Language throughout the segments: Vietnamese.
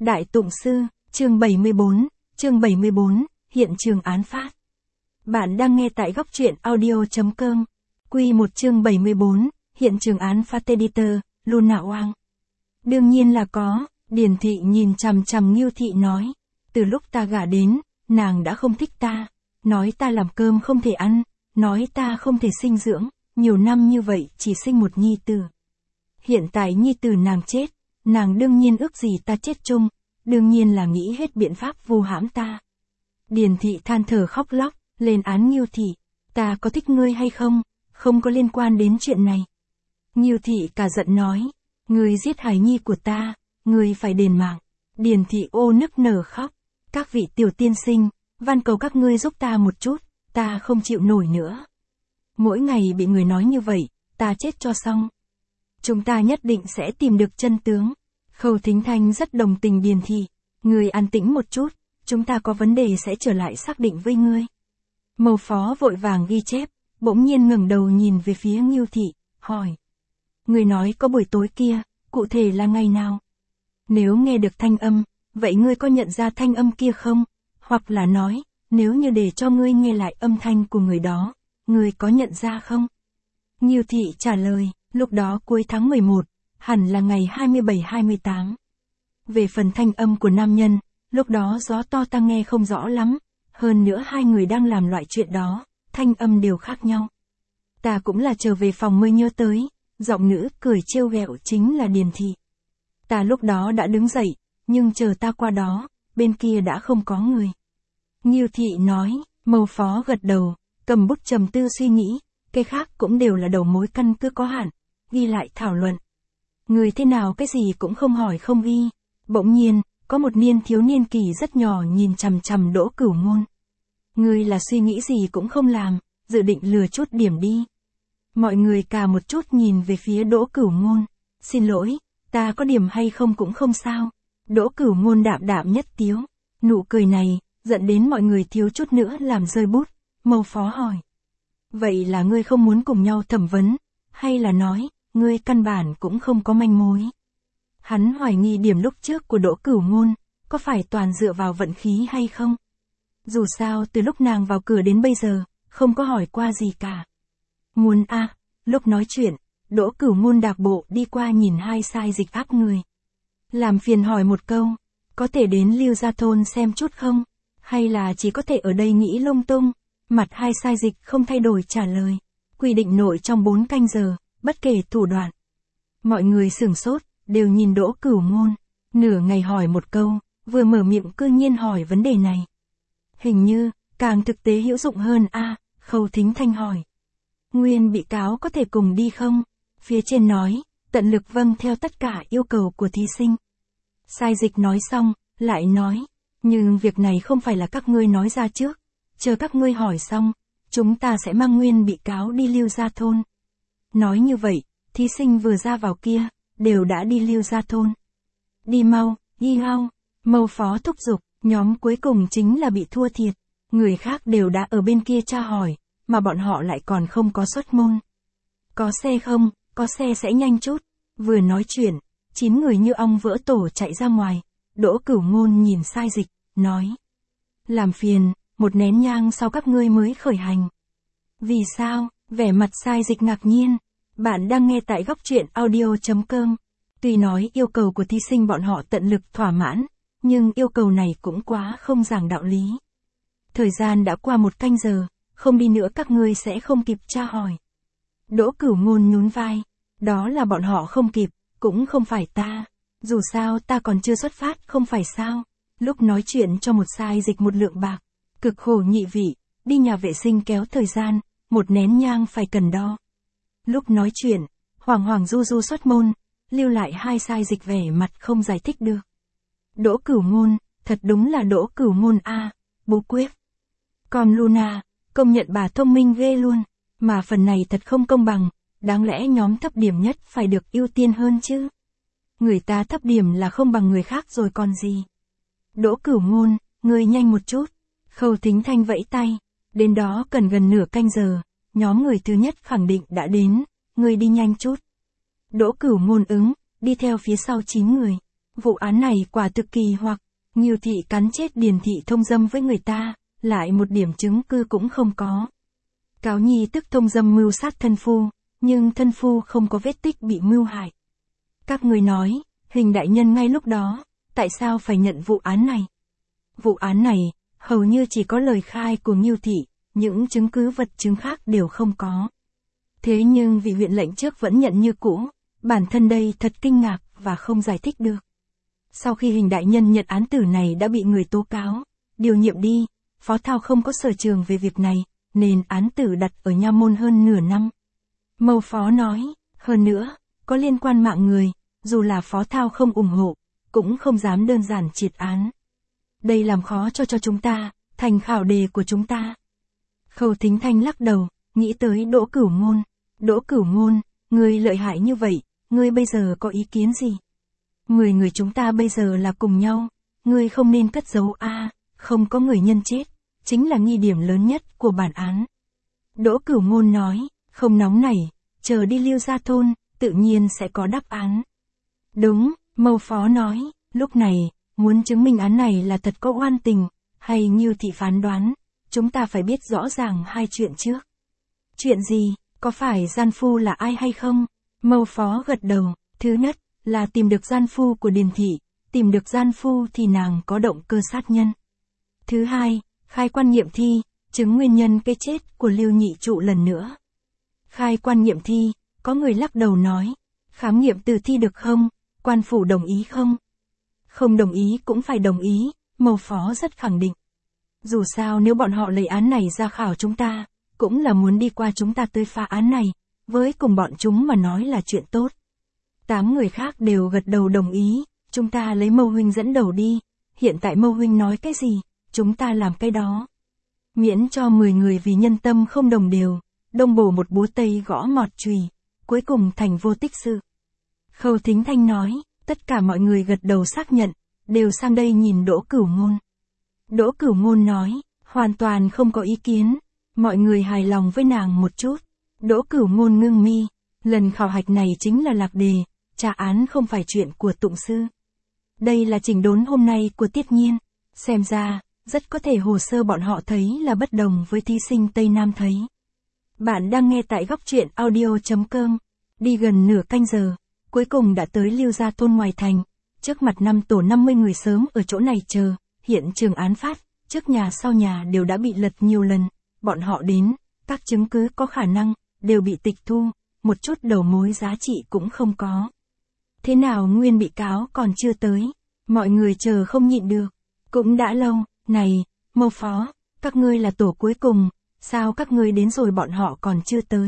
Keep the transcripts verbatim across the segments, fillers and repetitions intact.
Đại Tụng Sư, chương bảy mươi bốn, chương bảy mươi bốn, hiện trường án phát. Bạn đang nghe tại góc truyện audio.com. Quy một chương bảy mươi bốn, hiện trường án phát editor, Luna Oang. Đương nhiên là có, Điền Thị nhìn chằm chằm Ngưu Thị nói. Từ lúc ta gả đến, nàng đã không thích ta. Nói ta làm cơm không thể ăn, nói ta không thể sinh dưỡng, nhiều năm như vậy chỉ sinh một nhi tử. Hiện tại nhi tử nàng chết, nàng đương nhiên ước gì ta chết chung, đương nhiên là nghĩ hết biện pháp vu hãm ta. Điền Thị than thở khóc lóc, lên án Ngưu Thị, ta có thích ngươi hay không, không có liên quan đến chuyện này. Ngưu Thị cả giận nói, ngươi giết hài nhi của ta, ngươi phải đền mạng. Điền Thị ô nức nở khóc, các vị tiểu tiên sinh, van cầu các ngươi giúp ta một chút, ta không chịu nổi nữa. Mỗi ngày bị người nói như vậy, ta chết cho xong. Chúng ta nhất định sẽ tìm được chân tướng. Khâu Thính Thanh rất đồng tình Điền Thị, ngươi an tĩnh một chút, chúng ta có vấn đề sẽ trở lại xác định với ngươi. Mâu Phó vội vàng ghi chép, bỗng nhiên ngẩng đầu nhìn về phía Ngưu Thị, hỏi. Ngươi nói có buổi tối kia, cụ thể là ngày nào? Nếu nghe được thanh âm, vậy ngươi có nhận ra thanh âm kia không? Hoặc là nói, nếu như để cho ngươi nghe lại âm thanh của người đó, ngươi có nhận ra không? Ngưu Thị trả lời, lúc đó cuối tháng mười một, hẳn là ngày hai mươi bảy hai mươi tám. Về phần thanh âm của nam nhân, lúc đó gió to ta nghe không rõ lắm, hơn nữa hai người đang làm loại chuyện đó, thanh âm đều khác nhau. Ta cũng là trở về phòng mới nhớ tới, giọng nữ cười trêu ghẹo chính là Điền Thị. Ta lúc đó đã đứng dậy, nhưng chờ ta qua đó, bên kia đã không có người. Ngưu Thị nói, Mâu Phó gật đầu, cầm bút trầm tư suy nghĩ, cái khác cũng đều là đầu mối căn cứ có hạn, ghi lại thảo luận. Người thế nào cái gì cũng không hỏi không ghi. Bỗng nhiên, có một niên thiếu niên kỳ rất nhỏ nhìn chằm chằm Đỗ Cửu Ngôn. Người là suy nghĩ gì cũng không làm, dự định lừa chút điểm đi. Mọi người cả một chút nhìn về phía Đỗ Cửu Ngôn. Xin lỗi, ta có điểm hay không cũng không sao. Đỗ Cửu Ngôn đạm đạm nhất tiếu. Nụ cười này, dẫn đến mọi người thiếu chút nữa làm rơi bút. Mâu Phó hỏi. Vậy là ngươi không muốn cùng nhau thẩm vấn, hay là nói, ngươi căn bản cũng không có manh mối? Hắn hoài nghi điểm lúc trước của Đỗ Cửu Ngôn, có phải toàn dựa vào vận khí hay không? Dù sao từ lúc nàng vào cửa đến bây giờ, không có hỏi qua gì cả. Muốn a, à, lúc nói chuyện, Đỗ Cửu Ngôn đạp bộ đi qua nhìn hai sai dịch áp người. Làm phiền hỏi một câu, có thể đến Lưu Gia Thôn xem chút không? Hay là chỉ có thể ở đây nghĩ lung tung? Mặt hai sai dịch không thay đổi trả lời. Quy định nội trong bốn canh giờ, bất kể thủ đoạn. Mọi người sửng sốt, đều nhìn Đỗ Cửu Ngôn. Nửa ngày hỏi một câu, vừa mở miệng cư nhiên hỏi vấn đề này. Hình như, càng thực tế hữu dụng hơn a à, Khâu Thính Thanh hỏi. Nguyên bị cáo có thể cùng đi không? Phía trên nói, tận lực vâng theo tất cả yêu cầu của thí sinh. Sai dịch nói xong, lại nói, nhưng việc này không phải là các ngươi nói ra trước. Chờ các ngươi hỏi xong, chúng ta sẽ mang Nguyên bị cáo đi Lưu Gia Thôn. Nói như vậy, thí sinh vừa ra vào kia, đều đã đi Lưu Gia Thôn. Đi mau, đi mau, Mâu Phó thúc giục, nhóm cuối cùng chính là bị thua thiệt. Người khác đều đã ở bên kia tra hỏi, mà bọn họ lại còn không có xuất môn. Có xe không, có xe sẽ nhanh chút. Vừa nói chuyện, chín người như ong vỡ tổ chạy ra ngoài. Đỗ Cửu Ngôn nhìn sai dịch, nói. Làm phiền, một nén nhang sau các ngươi mới khởi hành. Vì sao? Vẻ mặt sai dịch ngạc nhiên. Bạn đang nghe tại góc truyện audio.com. Tuy nói yêu cầu của thí sinh bọn họ tận lực thỏa mãn, nhưng yêu cầu này cũng quá không giảng đạo lý. Thời gian đã qua một canh giờ, không đi nữa các ngươi sẽ không kịp tra hỏi. Đỗ Cửu Ngôn nhún vai, đó là bọn họ không kịp, cũng không phải ta. Dù sao ta còn chưa xuất phát không phải sao. Lúc nói chuyện cho một sai dịch một lượng bạc, cực khổ nhị vị, đi nhà vệ sinh kéo thời gian, một nén nhang phải cần đo. Lúc nói chuyện, Hoàng Hoàng Du Du xuất môn, lưu lại hai sai dịch vẻ mặt không giải thích được. Đỗ Cửu Ngôn, thật đúng là Đỗ Cửu Ngôn a, à, bố quyết. Còn Luna, công nhận bà thông minh ghê luôn, mà phần này thật không công bằng, đáng lẽ nhóm thấp điểm nhất phải được ưu tiên hơn chứ. Người ta thấp điểm là không bằng người khác rồi còn gì. Đỗ Cửu Ngôn, ngươi nhanh một chút. Khâu Thính Thanh vẫy tay, đến đó cần gần nửa canh giờ, nhóm người thứ nhất khẳng định đã đến, ngươi đi nhanh chút. Đỗ Cửu Ngôn ứng, đi theo phía sau chín người. Vụ án này quả thực kỳ hoặc, Ngưu Thị cắn chết Điền Thị thông dâm với người ta, lại một điểm chứng cứ cũng không có. Cáo nhi tức thông dâm mưu sát thân phu, nhưng thân phu không có vết tích bị mưu hại. Các người nói, Hình đại nhân ngay lúc đó, tại sao phải nhận vụ án này? Vụ án này, hầu như chỉ có lời khai của Ngưu Thị, những chứng cứ vật chứng khác đều không có. Thế nhưng vị huyện lệnh trước vẫn nhận như cũ, bản thân đây thật kinh ngạc và không giải thích được. Sau khi Hình đại nhân nhận án tử này đã bị người tố cáo, điều nhiệm đi, Phó Thao không có sở trường về việc này, nên án tử đặt ở nha môn hơn nửa năm. Mâu Phó nói, hơn nữa, có liên quan mạng người, dù là Phó Thao không ủng hộ, cũng không dám đơn giản triệt án. Đây làm khó cho cho chúng ta, thành khảo đề của chúng ta. Khâu Thính Thanh lắc đầu, nghĩ tới Đỗ Cửu Ngôn. Đỗ Cửu Ngôn, ngươi lợi hại như vậy, ngươi bây giờ có ý kiến gì? Mười người chúng ta bây giờ là cùng nhau, ngươi không nên cất giấu a, à, không có người nhân chết, chính là nghi điểm lớn nhất của bản án. Đỗ Cửu Ngôn nói, không nóng nảy, chờ đi Liêu Gia Thôn, tự nhiên sẽ có đáp án. Đúng, Mâu Phó nói, lúc này, muốn chứng minh án này là thật có oan tình, hay Ngưu Thị phán đoán, chúng ta phải biết rõ ràng hai chuyện trước. Chuyện gì, có phải gian phu là ai hay không? Mâu Phó gật đầu, thứ nhất, là tìm được gian phu của Điền Thị, tìm được gian phu thì nàng có động cơ sát nhân. Thứ hai, khai quan nghiệm thi, chứng nguyên nhân cái chết của Lưu Nhị Trụ lần nữa. Khai quan nghiệm thi, có người lắc đầu nói, khám nghiệm tử thi được không, quan phủ đồng ý không? Không đồng ý cũng phải đồng ý, Mâu Phó rất khẳng định. Dù sao nếu bọn họ lấy án này ra khảo chúng ta, cũng là muốn đi qua chúng ta tới phá án này, với cùng bọn chúng mà nói là chuyện tốt. Tám người khác đều gật đầu đồng ý, chúng ta lấy Mâu huynh dẫn đầu đi, hiện tại Mâu huynh nói cái gì, chúng ta làm cái đó. Miễn cho mười người vì nhân tâm không đồng đều, đông bổ một búa tây gõ mọt chùy, cuối cùng thành vô tích sự. Khâu Thính Thanh nói, tất cả mọi người gật đầu xác nhận, đều sang đây nhìn Đỗ Cửu Ngôn. Đỗ Cửu Ngôn nói, hoàn toàn không có ý kiến, mọi người hài lòng với nàng một chút. Đỗ Cửu Ngôn ngưng mi, lần khảo hạch này chính là lạc đề, trả án không phải chuyện của tụng sư. Đây là chỉnh đốn hôm nay của Tiết Nhiên, xem ra, rất có thể hồ sơ bọn họ thấy là bất đồng với thí sinh Tây Nam thấy. Bạn đang nghe tại góc truyện audio chấm com, đi gần nửa canh giờ, cuối cùng đã tới Liêu Gia Thôn ngoài thành, trước mặt năm tổ năm mươi người sớm ở chỗ này chờ, hiện trường án phát, trước nhà sau nhà đều đã bị lật nhiều lần, bọn họ đến, các chứng cứ có khả năng, đều bị tịch thu, một chút đầu mối giá trị cũng không có. Thế nào nguyên bị cáo còn chưa tới, mọi người chờ không nhịn được, cũng đã lâu, này, Mâu Phó, các ngươi là tổ cuối cùng, sao các ngươi đến rồi bọn họ còn chưa tới?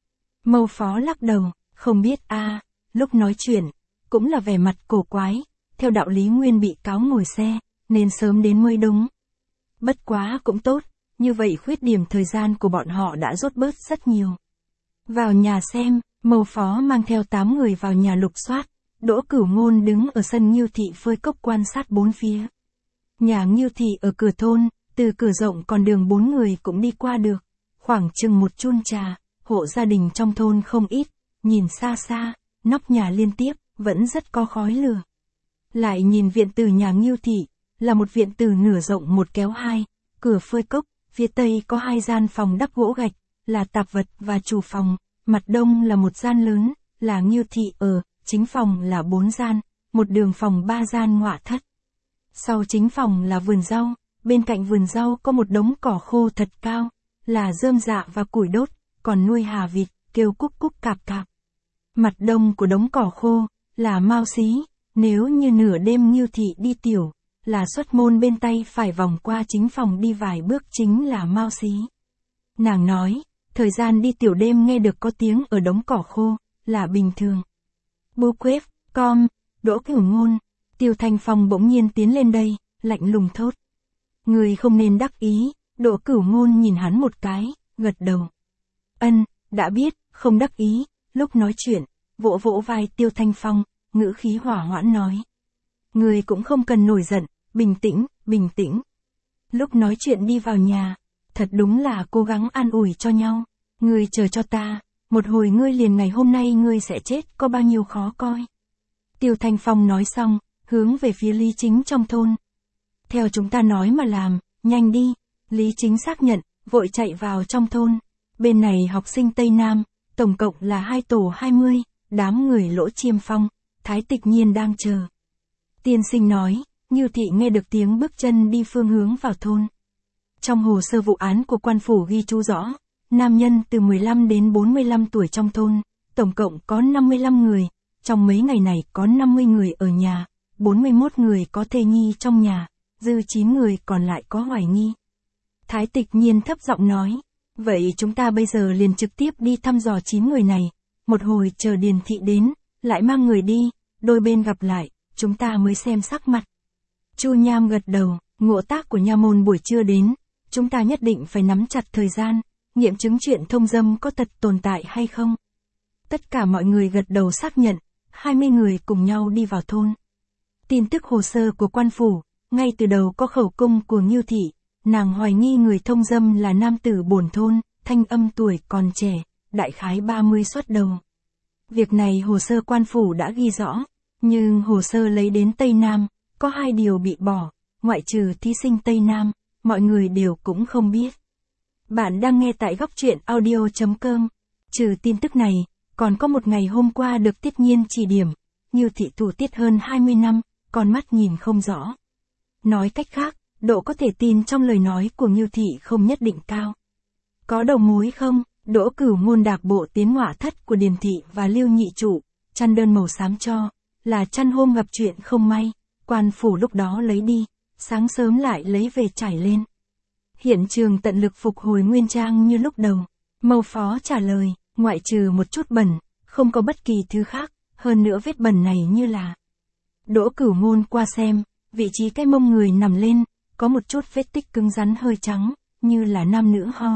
Mâu Phó lắc đầu, không biết a, à, lúc nói chuyện, cũng là vẻ mặt cổ quái, theo đạo lý nguyên bị cáo ngồi xe, nên sớm đến mới đúng. Bất quá cũng tốt, như vậy khuyết điểm thời gian của bọn họ đã rút bớt rất nhiều. Vào nhà xem, Mâu Phó mang theo tám người vào nhà lục soát, Đỗ Cửu Ngôn đứng ở sân Ngưu Thị phơi cốc quan sát bốn phía. Nhà Ngưu Thị ở cửa thôn, từ cửa rộng còn đường bốn người cũng đi qua được, khoảng chừng một chun trà, hộ gia đình trong thôn không ít, nhìn xa xa, nóc nhà liên tiếp, vẫn rất có khói lửa. Lại nhìn viện từ nhà Ngưu Thị, là một viện từ nửa rộng một kéo hai, cửa phơi cốc, phía tây có hai gian phòng đắp gỗ gạch, là tạp vật và chủ phòng, mặt đông là một gian lớn, là Ngưu Thị ở, chính phòng là bốn gian, một đường phòng ba gian ngọa thất. Sau chính phòng là vườn rau, bên cạnh vườn rau có một đống cỏ khô thật cao, là rơm rạ và củi đốt, còn nuôi hà vịt, kêu cúc cúc cạp cạp. Mặt đông của đống cỏ khô, là mao xí, nếu như nửa đêm Ngưu Thị đi tiểu, là xuất môn bên tay phải vòng qua chính phòng đi vài bước chính là mao xí. Nàng nói, thời gian đi tiểu đêm nghe được có tiếng ở đống cỏ khô, là bình thường. Bu quếp, com, Đỗ Cửu Ngôn, Tiêu Thanh Phong bỗng nhiên tiến lên đây, lạnh lùng thốt. Người không nên đắc ý, Đỗ Cửu Ngôn nhìn hắn một cái, gật đầu. Ân, đã biết, không đắc ý, lúc nói chuyện, vỗ vỗ vai Tiêu Thanh Phong, ngữ khí hỏa hoãn nói. Người cũng không cần nổi giận, bình tĩnh, bình tĩnh. Lúc nói chuyện đi vào nhà, thật đúng là cố gắng an ủi cho nhau. Ngươi chờ cho ta, một hồi ngươi liền ngày hôm nay ngươi sẽ chết có bao nhiêu khó coi. Tiêu Thanh Phong nói xong, hướng về phía Lý Chính trong thôn. Theo chúng ta nói mà làm, nhanh đi, Lý Chính xác nhận, vội chạy vào trong thôn. Bên này học sinh Tây Nam, tổng cộng là hai tổ hai mươi, đám người Lỗ Chiêm Phong, Thái Tịch Nhiên đang chờ. Tiên sinh nói, Ngưu Thị nghe được tiếng bước chân đi phương hướng vào thôn. Trong hồ sơ vụ án của quan phủ ghi chú rõ, nam nhân từ mười lăm đến bốn mươi lăm tuổi trong thôn, tổng cộng có năm mươi lăm người, trong mấy ngày này có năm mươi người ở nhà, bốn mươi mốt người có thê nhi trong nhà, dư chín người còn lại có hoài nghi. Thái Tịch Nhiên thấp giọng nói, vậy chúng ta bây giờ liền trực tiếp đi thăm dò chín người này, một hồi chờ Điền Thị đến, lại mang người đi, đôi bên gặp lại, chúng ta mới xem sắc mặt. Chu Nham gật đầu, ngộ tác của nha môn buổi trưa đến, chúng ta nhất định phải nắm chặt thời gian, nghiệm chứng chuyện thông dâm có thật tồn tại hay không. Tất cả mọi người gật đầu xác nhận, hai mươi người cùng nhau đi vào thôn. Tin tức hồ sơ của quan phủ, ngay từ đầu có khẩu cung của Ngưu Thị, nàng hoài nghi người thông dâm là nam tử bổn thôn, thanh âm tuổi còn trẻ, đại khái ba mươi xuất đầu. Việc này hồ sơ quan phủ đã ghi rõ, nhưng hồ sơ lấy đến Tây Nam, có hai điều bị bỏ, ngoại trừ thí sinh Tây Nam, mọi người đều cũng không biết. Bạn đang nghe tại góc truyện audio chấm com. Trừ tin tức này, còn có một ngày hôm qua được Tiết Nhiên chỉ điểm, Ngưu Thị thủ tiết hơn hai mươi năm, con mắt nhìn không rõ. Nói cách khác, độ có thể tin trong lời nói của Ngưu Thị không nhất định cao. Có đầu mối không? Đỗ Cửu Ngôn đạc bộ tiến ngọa thất của Điền Thị và Lưu Nhị Trụ, chăn đơn màu xám cho, là chăn hôm gặp chuyện không may, quan phủ lúc đó lấy đi, sáng sớm lại lấy về trải lên. Hiện trường tận lực phục hồi nguyên trang như lúc đầu. Mâu Phó trả lời, ngoại trừ một chút bẩn, không có bất kỳ thứ khác, hơn nữa vết bẩn này như là. Đỗ Cửu Ngôn qua xem, vị trí cái mông người nằm lên, có một chút vết tích cứng rắn hơi trắng, như là nam nữ ho.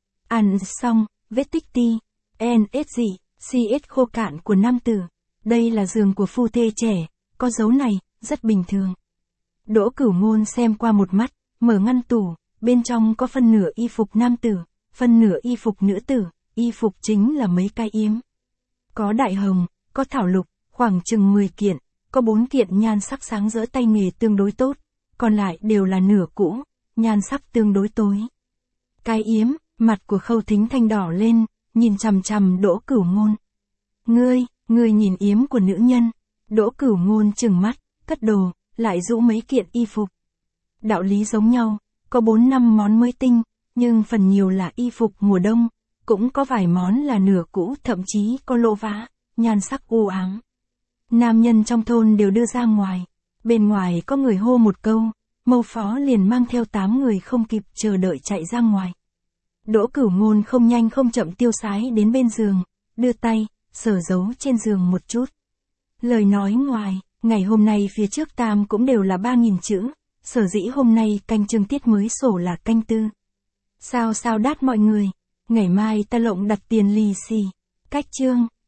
Ăn xong, vết tích ti, en ét gì, xê ét khô cạn của nam tử. Đây là giường của phu thê trẻ, có dấu này, rất bình thường. Đỗ Cửu Ngôn xem qua một mắt, mở ngăn tủ, bên trong có phân nửa y phục nam tử, phân nửa y phục nữ tử, y phục chính là mấy cái yếm. Có đại hồng, có thảo lục, khoảng chừng mười kiện, có bốn kiện nhan sắc sáng rỡ tay nghề tương đối tốt, còn lại đều là nửa cũ, nhan sắc tương đối tối. Cái yếm, mặt của Khâu Thính Thanh đỏ lên, nhìn chằm chằm Đỗ Cửu Ngôn. Ngươi, ngươi nhìn yếm của nữ nhân. Đỗ Cửu Ngôn trừng mắt, cất đồ, lại rũ mấy kiện y phục. Đạo lý giống nhau, có bốn năm món mới tinh, nhưng phần nhiều là y phục mùa đông, cũng có vài món là nửa cũ, thậm chí có lỗ vá, nhan sắc u ám. Nam nhân trong thôn đều đưa ra ngoài, bên ngoài có người hô một câu, Mâu Phó liền mang theo tám người không kịp chờ đợi chạy ra ngoài. Đỗ Cửu Ngôn không nhanh không chậm tiêu sái đến bên giường, đưa tay, sờ dấu trên giường một chút. Lời nói ngoài, ngày hôm nay phía trước tam cũng đều là ba nghìn chữ, sở dĩ hôm nay canh chương tiết mới sổ là canh tư. Sao sao đát mọi người, ngày mai ta lộng đặt tiền lì xì, cách chương.